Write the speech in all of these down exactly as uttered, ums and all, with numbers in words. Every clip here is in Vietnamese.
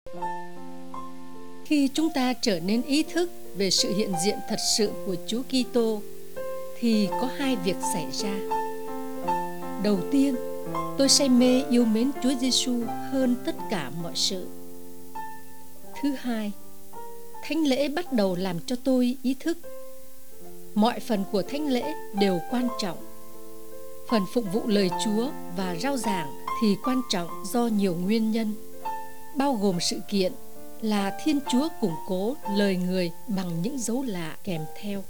Khi chúng ta trở nên ý thức về sự hiện diện thật sự của Chúa Kitô thì có hai việc xảy ra. Đầu tiên, tôi say mê yêu mến Chúa Giêsu hơn tất cả mọi sự. Thứ hai, thánh lễ bắt đầu làm cho tôi ý thức mọi phần của thánh lễ đều quan trọng. Phần phục vụ lời Chúa và rao giảng thì quan trọng do nhiều nguyên nhân, bao gồm sự kiện là Thiên Chúa củng cố lời người bằng những dấu lạ kèm theo.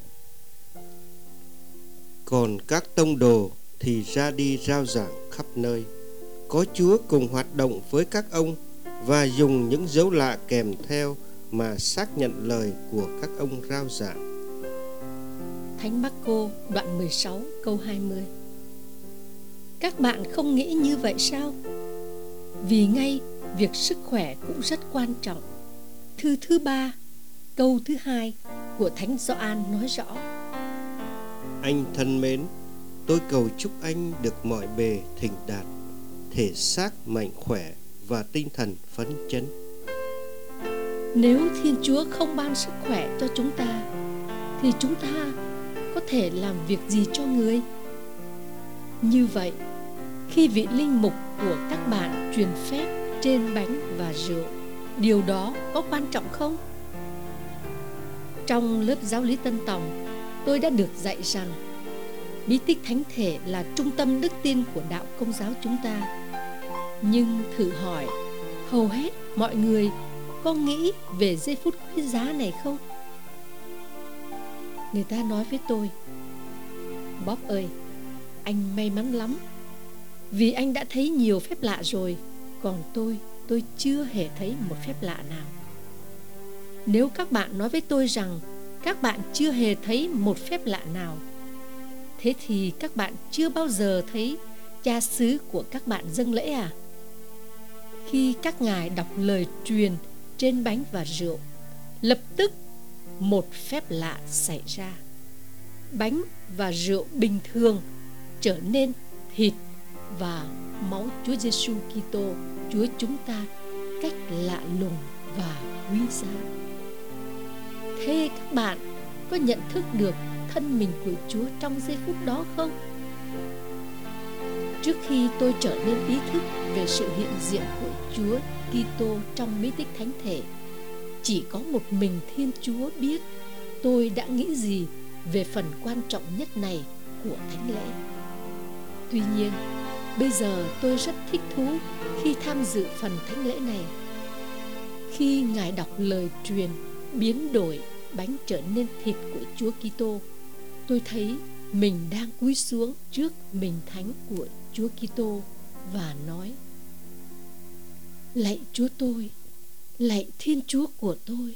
Còn các tông đồ thì ra đi rao giảng khắp nơi. Có Chúa cùng hoạt động với các ông và dùng những dấu lạ kèm theo mà xác nhận lời của các ông rao giảng. Thánh Mác-cô đoạn mười sáu câu hai mươi. Các bạn không nghĩ như vậy sao? Vì ngay việc sức khỏe cũng rất quan trọng. Thư thứ ba, câu thứ hai của Thánh Gioan nói rõ: Anh thân mến, tôi cầu chúc anh được mọi bề thịnh đạt, thể xác mạnh khỏe và tinh thần phấn chấn. Nếu Thiên Chúa không ban sức khỏe cho chúng ta thì chúng ta có thể làm việc gì cho người? Như vậy, khi vị linh mục của các bạn truyền phép trên bánh và rượu, điều đó có quan trọng không? Trong lớp giáo lý Tân Tòng, tôi đã được dạy rằng bí tích thánh thể là trung tâm đức tin của đạo Công giáo chúng ta. Nhưng thử hỏi, hầu hết mọi người có nghĩ về giây phút quý giá này không? Người ta nói với tôi: Bob ơi, anh may mắn lắm, vì anh đã thấy nhiều phép lạ rồi, còn tôi, tôi chưa hề thấy một phép lạ nào. Nếu các bạn nói với tôi rằng các bạn chưa hề thấy một phép lạ nào, thế thì các bạn chưa bao giờ thấy cha xứ của các bạn dâng lễ à? Khi các ngài đọc lời truyền trên bánh và rượu, lập tức một phép lạ xảy ra. Bánh và rượu bình thường trở nên thịt và máu Chúa Giêsu Kitô, Chúa chúng ta, cách lạ lùng và quý giá. Thế các bạn có nhận thức được thân mình của Chúa trong giây phút đó không? Trước khi tôi trở nên ý thức về sự hiện diện của Chúa Kitô trong bí tích thánh thể, chỉ có một mình Thiên Chúa biết tôi đã nghĩ gì về phần quan trọng nhất này của thánh lễ. Tuy nhiên, bây giờ tôi rất thích thú khi tham dự phần thánh lễ này. Khi Ngài đọc lời truyền biến đổi bánh trở nên thịt của Chúa Kitô, tôi thấy mình đang cúi xuống trước mình thánh của Chúa Kitô và nói: Lạy Chúa tôi, lạy Thiên Chúa của tôi.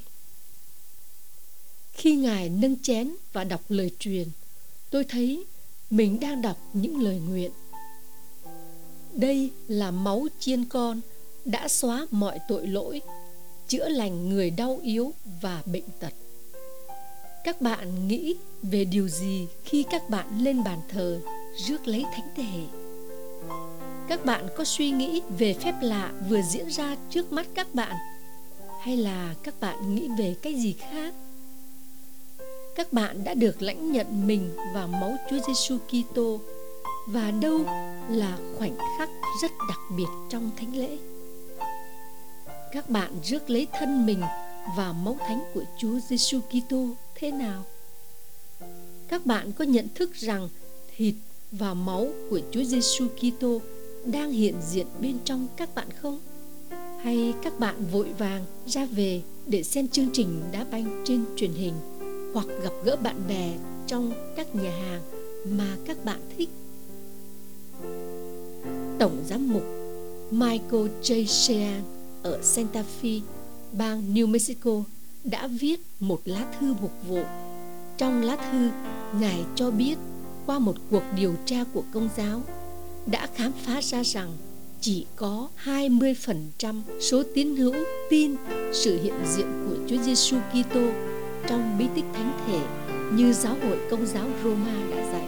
Khi Ngài nâng chén và đọc lời truyền, tôi thấy mình đang đọc những lời nguyện. Đây là máu chiên con đã xóa mọi tội lỗi, chữa lành người đau yếu và bệnh tật. Các bạn nghĩ về điều gì khi các bạn lên bàn thờ rước lấy thánh thể? Các bạn có suy nghĩ về phép lạ vừa diễn ra trước mắt các bạn, hay là các bạn nghĩ về cái gì khác? Các bạn đã được lãnh nhận mình vào máu Chúa Giêsu Kitô, và đâu là khoảnh khắc rất đặc biệt trong thánh lễ? Các bạn rước lấy thân mình vào máu thánh của Chúa Giêsu Kitô thế nào? Các bạn có nhận thức rằng thịt và máu của Chúa Giêsu Kitô đang hiện diện bên trong các bạn không? Hay các bạn vội vàng ra về để xem chương trình đá banh trên truyền hình, hoặc gặp gỡ bạn bè trong các nhà hàng mà các bạn thích? Tổng giám mục Michael J. Sheehan ở Santa Fe, bang New Mexico đã viết một lá thư mục vụ. Trong lá thư, Ngài cho biết qua một cuộc điều tra của Công giáo đã khám phá ra rằng chỉ có hai mươi phần trăm số tín hữu tin sự hiện diện của Chúa Giêsu Kitô trong bí tích thánh thể như giáo hội Công giáo Roma đã dạy.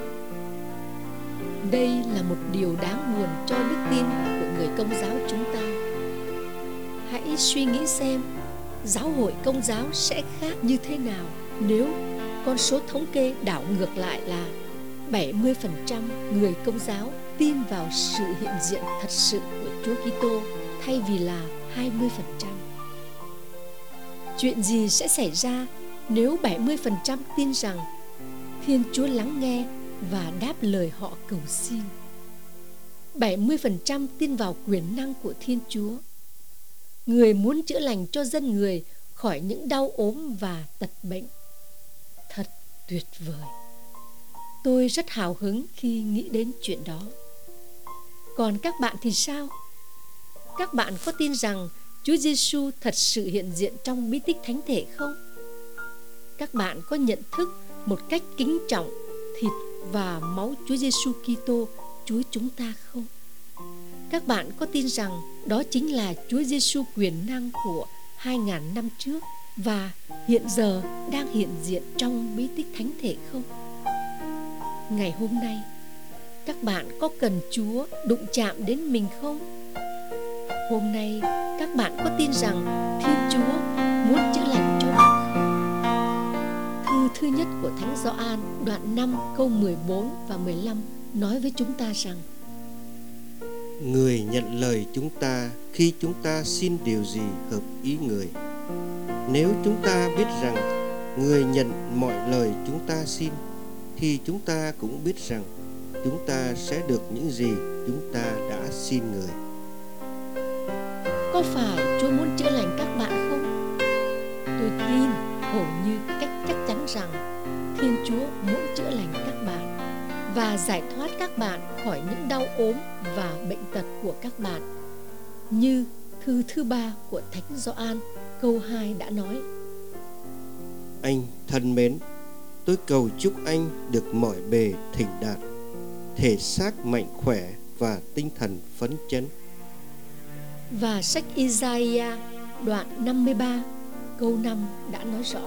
Đây là một điều đáng buồn cho đức tin của người Công giáo chúng ta. Hãy suy nghĩ xem giáo hội Công giáo sẽ khác như thế nào nếu con số thống kê đảo ngược lại là bảy mươi phần trăm người Công giáo tin vào sự hiện diện thật sự của Chúa Kitô thay vì là hai mươi phần trăm. Chuyện gì sẽ xảy ra nếu bảy mươi phần trăm tin rằng Thiên Chúa lắng nghe và đáp lời họ cầu xin? bảy mươi phần trăm tin vào quyền năng của Thiên Chúa. Người muốn chữa lành cho dân người khỏi những đau ốm và tật bệnh. Thật tuyệt vời. Tôi rất hào hứng khi nghĩ đến chuyện đó. Còn các bạn thì sao? Các bạn có tin rằng Chúa Giêsu thật sự hiện diện trong bí tích thánh thể không? Các bạn có nhận thức một cách kính trọng thịt và máu Chúa Giêsu Kitô, Chúa chúng ta không? Các bạn có tin rằng đó chính là Chúa Giêsu quyền năng của hai ngàn năm trước và hiện giờ đang hiện diện trong bí tích thánh thể không? Ngày hôm nay, các bạn có cần Chúa đụng chạm đến mình không? Hôm nay, các bạn có tin rằng Thiên Chúa muốn chữa lành cho bạn không? Thư thứ nhất của Thánh Gioan đoạn năm câu mười bốn và mười lăm nói với chúng ta rằng: Người nhận lời chúng ta khi chúng ta xin điều gì hợp ý người. Nếu chúng ta biết rằng người nhận mọi lời chúng ta xin, thì chúng ta cũng biết rằng chúng ta sẽ được những gì chúng ta đã xin người. Có phải Chúa muốn chữa lành các bạn không? Tôi tin hầu như cách chắc chắn rằng Thiên Chúa muốn chữa lành các bạn và giải thoát các bạn khỏi những đau ốm và bệnh tật của các bạn. Như thư thứ ba của Thánh Gioan câu hai đã nói: Anh thân mến, tôi cầu chúc anh được mọi bề thịnh đạt, thể xác mạnh khỏe và tinh thần phấn chấn. Và sách Isaiah đoạn năm mươi ba câu năm đã nói rõ: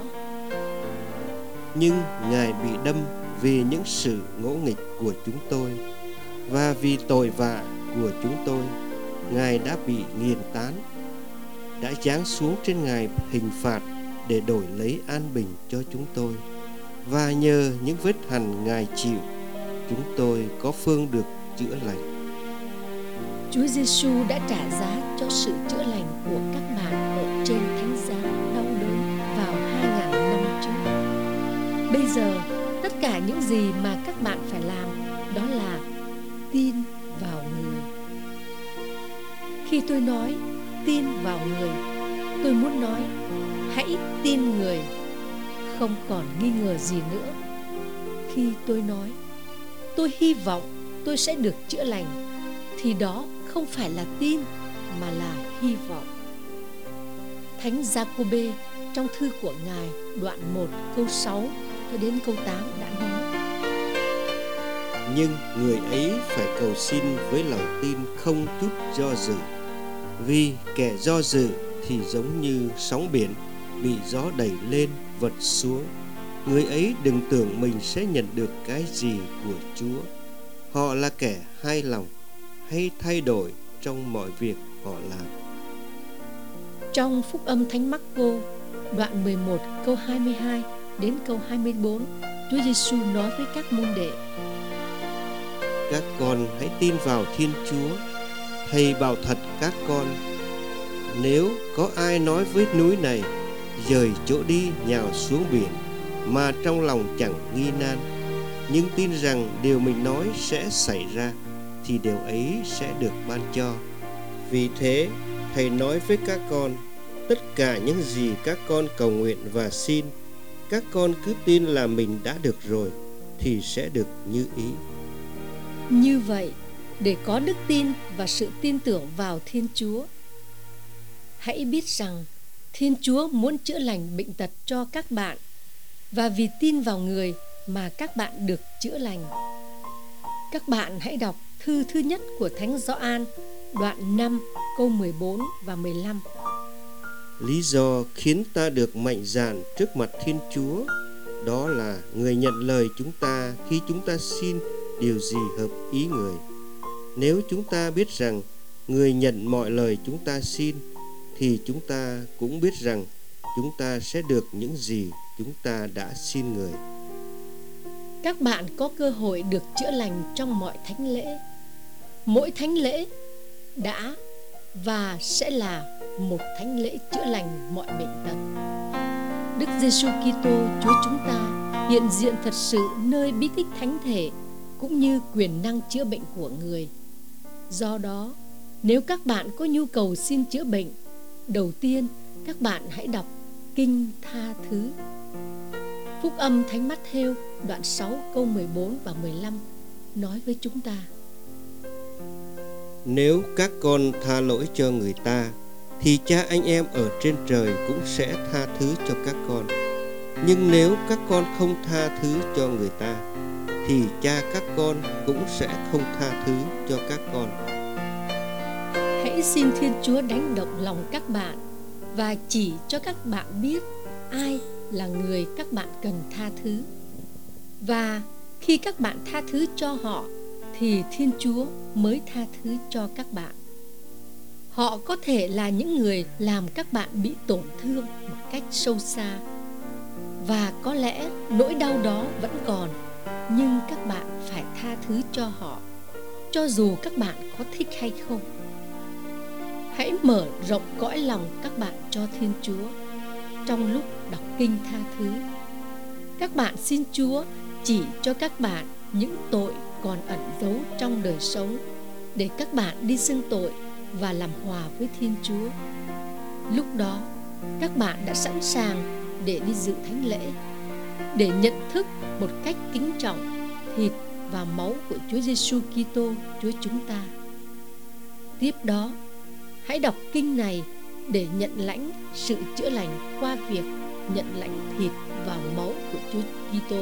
Nhưng Ngài bị đâm vì những sự ngỗ nghịch của chúng tôi, và vì tội vạ của chúng tôi Ngài đã bị nghiền tán. Đã giáng xuống trên Ngài hình phạt để đổi lấy an bình cho chúng tôi, và nhờ những vết hằn Ngài chịu, chúng tôi có phương được chữa lành. Chúa Giêsu đã trả giá cho sự chữa lành của các bạn ở trên thánh giá đau đớn vào hai ngàn năm trước. Bây giờ, tất cả những gì mà các bạn phải làm đó là tin vào người. Khi tôi nói tin vào người, tôi muốn nói hãy tin người, không còn nghi ngờ gì nữa. Khi tôi nói tôi hy vọng tôi sẽ được chữa lành, thì đó không phải là tin mà là hy vọng. Thánh Giacôbê trong thư của Ngài đoạn một câu sáu cho đến câu tám đã nói: Nhưng người ấy phải cầu xin với lòng tin không chút do dự, vì kẻ do dự thì giống như sóng biển bị gió đẩy lên vật xuống. Người ấy đừng tưởng mình sẽ nhận được cái gì của Chúa. Họ là kẻ hai lòng, hay thay đổi trong mọi việc họ làm. Trong Phúc âm Thánh Mác-cô đoạn mười một câu hai mươi hai đến câu hai mươi bốn, Chúa Giêsu nói với các môn đệ: Các con hãy tin vào Thiên Chúa. Thầy bảo thật các con, nếu có ai nói với núi này dời chỗ đi nhào xuống biển, mà trong lòng chẳng nghi nan, nhưng tin rằng điều mình nói sẽ xảy ra, thì điều ấy sẽ được ban cho. Vì thế, Thầy nói với các con, tất cả những gì các con cầu nguyện và xin, các con cứ tin là mình đã được rồi, thì sẽ được như ý. Như vậy, để có đức tin và sự tin tưởng vào Thiên Chúa, hãy biết rằng Thiên Chúa muốn chữa lành bệnh tật cho các bạn, và vì tin vào người mà các bạn được chữa lành. Các bạn hãy đọc thư thứ nhất của Thánh Gioan đoạn năm câu mười bốn và mười lăm. Lý do khiến ta được mạnh dạn trước mặt Thiên Chúa đó là người nhận lời chúng ta khi chúng ta xin điều gì hợp ý người. Nếu chúng ta biết rằng người nhận mọi lời chúng ta xin, thì chúng ta cũng biết rằng chúng ta sẽ được những gì chúng ta đã xin Người. Các bạn có cơ hội được chữa lành trong mọi thánh lễ. Mỗi thánh lễ đã và sẽ là một thánh lễ chữa lành mọi bệnh tật. Đức Giêsu Kitô Chúa chúng ta hiện diện thật sự nơi bí tích thánh thể cũng như quyền năng chữa bệnh của Người. Do đó, nếu các bạn có nhu cầu xin chữa bệnh, đầu tiên các bạn hãy đọc Kinh Tha Thứ. Phúc âm Thánh Mát-thêu đoạn sáu câu mười bốn và mười lăm nói với chúng ta: Nếu các con tha lỗi cho người ta, thì Cha anh em ở trên trời cũng sẽ tha thứ cho các con. Nhưng nếu các con không tha thứ cho người ta, thì Cha các con cũng sẽ không tha thứ cho các con. Hãy xin Thiên Chúa đánh động lòng các bạn và chỉ cho các bạn biết ai là người các bạn cần tha thứ. Và khi các bạn tha thứ cho họ, thì Thiên Chúa mới tha thứ cho các bạn. Họ có thể là những người làm các bạn bị tổn thương một cách sâu xa, và có lẽ nỗi đau đó vẫn còn, nhưng các bạn phải tha thứ cho họ, cho dù các bạn có thích hay không. Hãy mở rộng cõi lòng các bạn cho Thiên Chúa trong lúc đọc Kinh Tha Thứ. Các bạn xin Chúa chỉ cho các bạn những tội còn ẩn giấu trong đời sống, để các bạn đi xưng tội và làm hòa với Thiên Chúa. Lúc đó, các bạn đã sẵn sàng để đi dự thánh lễ, để nhận thức một cách kính trọng thịt và máu của Chúa Giêsu Kitô Chúa chúng ta. Tiếp đó, hãy đọc kinh này để nhận lãnh sự chữa lành qua việc nhận lãnh thịt và máu của Chúa Kitô.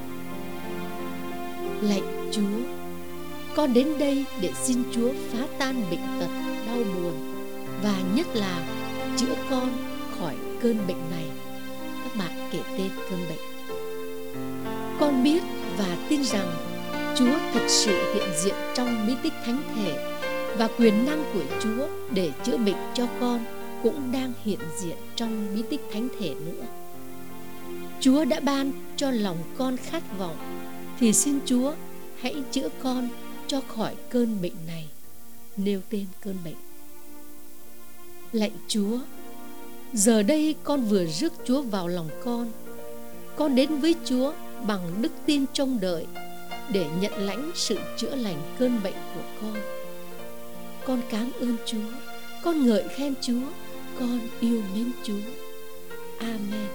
Lạy Chúa, con đến đây để xin Chúa phá tan bệnh tật, đau buồn và nhất là chữa con khỏi cơn bệnh này. Các bạn kể tên cơn bệnh. Con biết và tin rằng Chúa thật sự hiện diện trong bí tích thánh thể, và quyền năng của Chúa để chữa bệnh cho con cũng đang hiện diện trong bí tích thánh thể nữa. Chúa đã ban cho lòng con khát vọng, thì xin Chúa hãy chữa con cho khỏi cơn bệnh này. Nêu tên cơn bệnh. Lạy Chúa, giờ đây con vừa rước Chúa vào lòng con. Con đến với Chúa bằng đức tin trông đợi để nhận lãnh sự chữa lành cơn bệnh của con. Con cảm ơn Chúa, con ngợi khen Chúa, con yêu mến Chúa. Amen.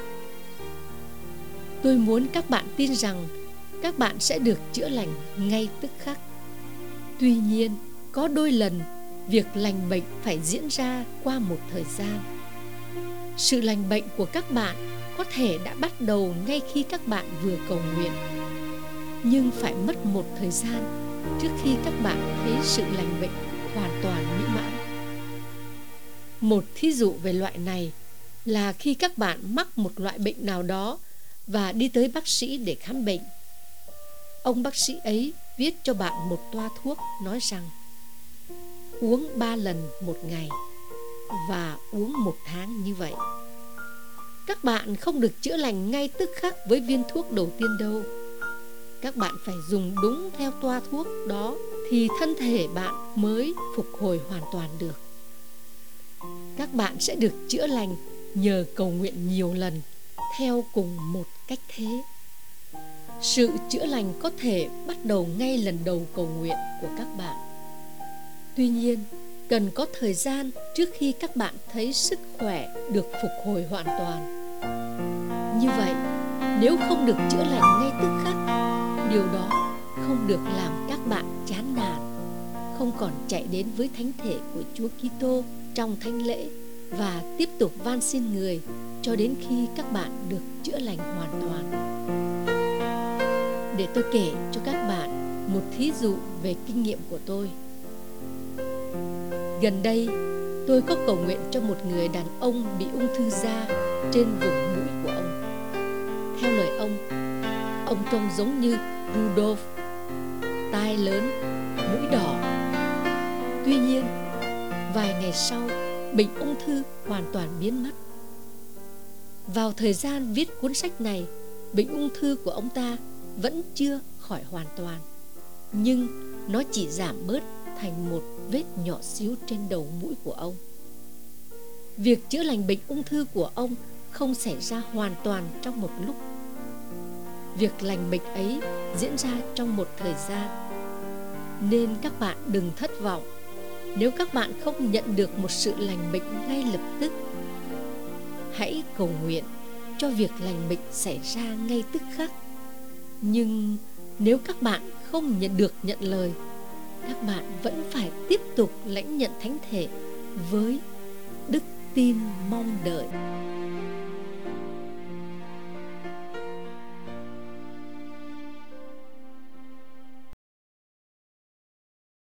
Tôi muốn các bạn tin rằng các bạn sẽ được chữa lành ngay tức khắc. Tuy nhiên, có đôi lần việc lành bệnh phải diễn ra qua một thời gian. Sự lành bệnh của các bạn có thể đã bắt đầu ngay khi các bạn vừa cầu nguyện, nhưng phải mất một thời gian trước khi các bạn thấy sự lành bệnh hoàn toàn mỹ mãn. Một thí dụ về loại này là khi các bạn mắc một loại bệnh nào đó và đi tới bác sĩ để khám bệnh. Ông bác sĩ ấy viết cho bạn một toa thuốc, nói rằng uống ba lần một ngày và uống một tháng như vậy. Các bạn không được chữa lành ngay tức khắc với viên thuốc đầu tiên đâu. Các bạn phải dùng đúng theo toa thuốc đó thì thân thể bạn mới phục hồi hoàn toàn được. Các bạn sẽ được chữa lành nhờ cầu nguyện nhiều lần theo cùng một cách thế. Sự chữa lành có thể bắt đầu ngay lần đầu cầu nguyện của các bạn. Tuy nhiên, cần có thời gian trước khi các bạn thấy sức khỏe được phục hồi hoàn toàn. Như vậy, nếu không được chữa lành ngay tức khắc, điều đó không được làm các bạn chán nản, không còn chạy đến với thánh thể của Chúa Kitô trong thánh lễ và tiếp tục van xin Người cho đến khi các bạn được chữa lành hoàn toàn. Để tôi kể cho các bạn một thí dụ về kinh nghiệm của tôi. Gần đây, tôi có cầu nguyện cho một người đàn ông bị ung thư da trên vùng mũi của ông. Theo lời ông, ông trông giống như Rudolph, tai lớn, mũi đỏ. Tuy nhiên, vài ngày sau, bệnh ung thư hoàn toàn biến mất. Vào thời gian viết cuốn sách này, bệnh ung thư của ông ta vẫn chưa khỏi hoàn toàn, nhưng nó chỉ giảm bớt thành một vết nhỏ xíu trên đầu mũi của ông. Việc chữa lành bệnh ung thư của ông không xảy ra hoàn toàn trong một lúc. Việc lành bệnh ấy diễn ra trong một thời gian. Nên các bạn đừng thất vọng nếu các bạn không nhận được một sự lành bệnh ngay lập tức. Hãy cầu nguyện cho việc lành bệnh xảy ra ngay tức khắc. Nhưng nếu các bạn không nhận được nhận lời, các bạn vẫn phải tiếp tục lãnh nhận thánh thể với đức tin mong đợi.